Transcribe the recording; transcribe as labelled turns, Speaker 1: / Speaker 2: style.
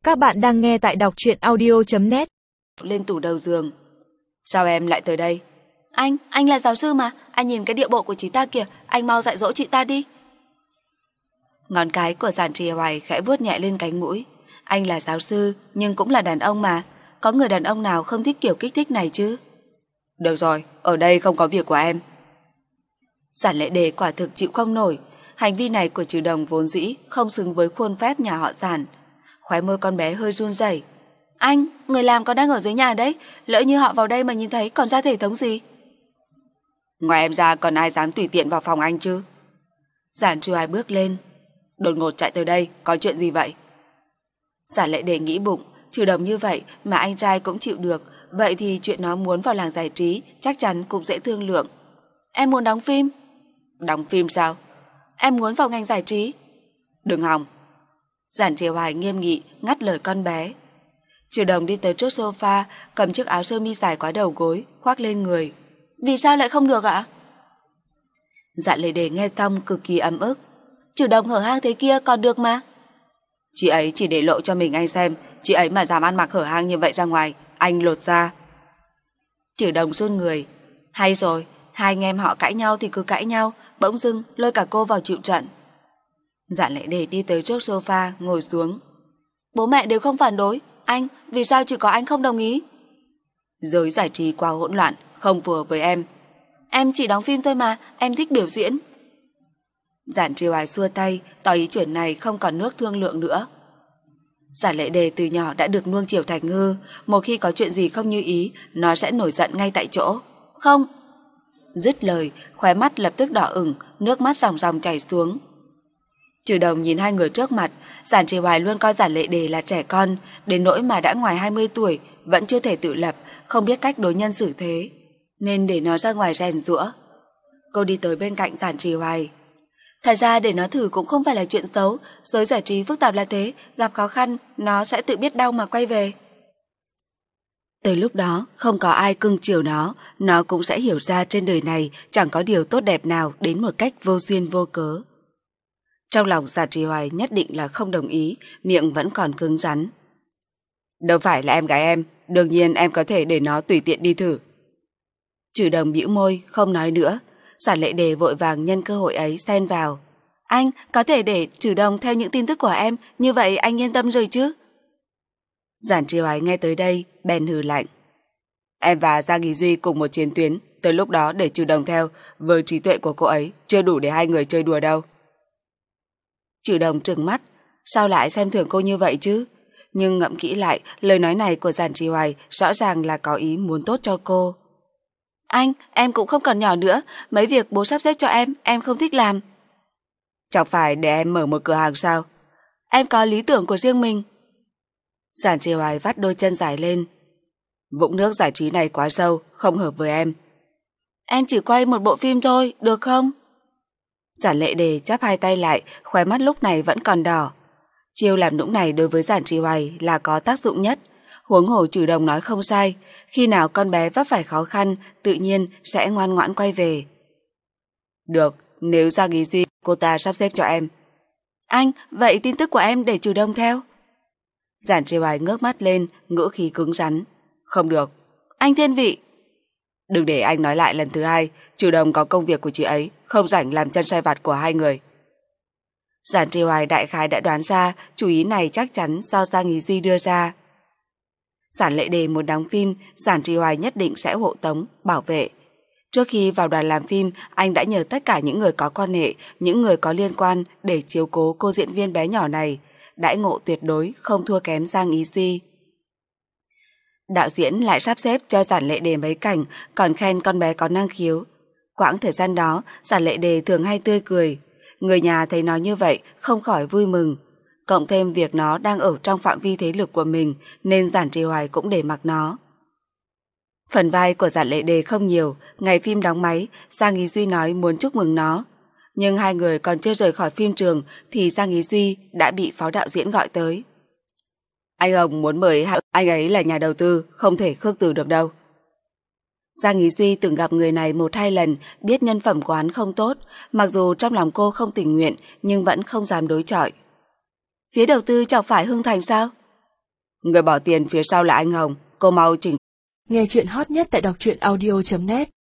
Speaker 1: Các bạn đang nghe tại đọc truyện audio.net.
Speaker 2: Lên tủ đầu giường. Sao em lại tới đây? Anh là giáo sư mà. Anh nhìn cái điệu bộ của chị ta kìa. Anh mau dạy dỗ chị ta đi. Ngón cái của Giản Trì Hoài khẽ vuốt nhẹ lên cánh mũi. Anh là giáo sư nhưng cũng là đàn ông mà. Có người đàn ông nào không thích kiểu kích thích này chứ? Được rồi, ở đây không có việc của em. Giản Lệ Đề quả thực chịu không nổi. Hành vi này của Trừ Đồng vốn dĩ không xứng với khuôn phép nhà họ Giản. Khóe môi con bé hơi run rẩy. Anh, người làm còn đang ở dưới nhà đấy. Lỡ như họ vào đây mà nhìn thấy còn ra thể thống gì? Ngoài em ra còn ai dám tùy tiện vào phòng anh chứ? Giản Trì Hoài bước lên. Đột ngột chạy tới đây, có chuyện gì vậy? Giản Lệ Đề nghĩ bụng, Trừ Đồng như vậy mà anh trai cũng chịu được. Vậy thì chuyện nó muốn vào làng giải trí chắc chắn cũng dễ thương lượng. Em muốn đóng phim. Đóng phim sao? Em muốn vào ngành giải trí. Đừng hòng. Giản Trì Hoài nghiêm nghị ngắt lời con bé. Trừ Đồng đi tới trước sofa, cầm chiếc áo sơ mi dài quá đầu gối, khoác lên người. Vì sao lại không được ạ? Giản Lệ Đề nghe xong cực kỳ ấm ức. Trừ Đồng hở hang thế kia còn được mà. Chị ấy chỉ để lộ cho mình anh xem. Chị ấy mà dám ăn mặc hở hang như vậy ra ngoài, anh lột ra. Trừ Đồng run người. Hay rồi, hai anh em họ cãi nhau thì cứ cãi nhau, bỗng dưng lôi cả cô vào chịu trận. Giản Lệ Đề đi tới trước sofa, ngồi xuống. Bố mẹ đều không phản đối. Anh, vì sao chỉ có anh không đồng ý? Giới giải trí quá hỗn loạn, không phù hợp với em. Em chỉ đóng phim thôi mà, em thích biểu diễn. Giản Trì Hoài xua tay, tỏ ý chuyện này không còn nước thương lượng nữa. Giản Lệ Đề từ nhỏ đã được nuông chiều thành ngư. Một khi có chuyện gì không như ý, nó sẽ nổi giận ngay tại chỗ. Không. Dứt lời, khóe mắt lập tức đỏ ửng, nước mắt ròng ròng chảy xuống. Trừ Đồng nhìn hai người trước mặt. Giản Trì Hoài luôn coi Giản Lệ Đề là trẻ con, đến nỗi mà đã ngoài 20 tuổi vẫn chưa thể tự lập, không biết cách đối nhân xử thế, nên để nó ra ngoài rèn giũa. Cô đi tới bên cạnh Giản Trì Hoài. Thật ra để nó thử cũng không phải là chuyện xấu. Giới giải trí phức tạp là thế, gặp khó khăn nó sẽ tự biết đau mà quay về. Tới lúc đó không có ai cưng chiều nó cũng sẽ hiểu ra trên đời này chẳng có điều tốt đẹp nào đến một cách vô duyên vô cớ. Trong lòng Giản Trì Hoài nhất định là không đồng ý, miệng vẫn còn cứng rắn. Đâu phải là em gái em, đương nhiên em có thể để nó tùy tiện đi thử. Trừ Đồng bĩu môi, không nói nữa. Giản Lệ Đề vội vàng nhân cơ hội ấy xen vào. Anh có thể để Trừ Đồng theo những tin tức của em, như vậy anh yên tâm rồi chứ? Giản Trì Hoài nghe tới đây, bèn hừ lạnh. Em và Giang Ý Duy cùng một chiến tuyến, tới lúc đó để Trừ Đồng theo, với trí tuệ của cô ấy chưa đủ để hai người chơi đùa đâu. Trừ Đồng trừng mắt, sao lại xem thường cô như vậy chứ? Nhưng ngẫm kỹ lại, lời nói này của Giản Trì Hoài rõ ràng là có ý muốn tốt cho cô. Anh, em cũng không còn nhỏ nữa, mấy việc bố sắp xếp cho em không thích làm. Chẳng phải để em mở một cửa hàng sao? Em có lý tưởng của riêng mình. Giản Trì Hoài vắt đôi chân dài lên. Vũng nước giải trí này quá sâu, không hợp với em. Em chỉ quay một bộ phim thôi, được không? Giản Lệ Đề chắp hai tay lại, khóe mắt lúc này vẫn còn đỏ. Chiêu làm nũng này đối với Giản Trì Hoài là có tác dụng nhất. Huống hồ Trừ Đồng nói không sai, khi nào con bé vấp phải khó khăn, tự nhiên sẽ ngoan ngoãn quay về. Được, nếu Giang Ý Duy, cô ta sắp xếp cho em. Anh, vậy tin tức của em để Trừ Đồng theo. Giản Trì Hoài ngước mắt lên, ngữ khí cứng rắn. Không được. Anh thiên vị. Đừng để anh nói lại lần thứ hai, Trừ Đồng có công việc của chị ấy, không rảnh làm chân sai vặt của hai người. Giản Trì Hoài đại khái đã đoán ra chủ ý này chắc chắn do Giang Ý Duy đưa ra. Giản Lệ Đề muốn đóng phim, Giản Trì Hoài nhất định sẽ hộ tống, bảo vệ. Trước khi vào đoàn làm phim, anh đã nhờ tất cả những người có quan hệ, những người có liên quan để chiếu cố cô diễn viên bé nhỏ này. Đãi ngộ tuyệt đối không thua kém Giang Ý Duy. Đạo diễn lại sắp xếp cho Giản Lệ Đề mấy cảnh, còn khen con bé có năng khiếu. Quãng thời gian đó, Giản Lệ Đề thường hay tươi cười. Người nhà thấy nó như vậy không khỏi vui mừng. Cộng thêm việc nó đang ở trong phạm vi thế lực của mình nên Giản Trì Hoài cũng để mặc nó. Phần vai của Giản Lệ Đề không nhiều. Ngày phim đóng máy, Giang Ý Duy nói muốn chúc mừng nó. Nhưng hai người còn chưa rời khỏi phim trường thì Giang Ý Duy đã bị phó đạo diễn gọi tới. Anh Hồng muốn mời anh ấy là nhà đầu tư, không thể khước từ được đâu. Giang Ý Duy từng gặp người này 1-2 lần, biết nhân phẩm của hắn không tốt, mặc dù trong lòng cô không tình nguyện nhưng vẫn không dám đối chọi. Phía đầu tư chẳng phải Hưng Thành sao? Người bỏ tiền phía sau là anh Hồng. Cô mau chỉnh.
Speaker 1: Nghe chuyện hot nhất tại đọc truyện audio.net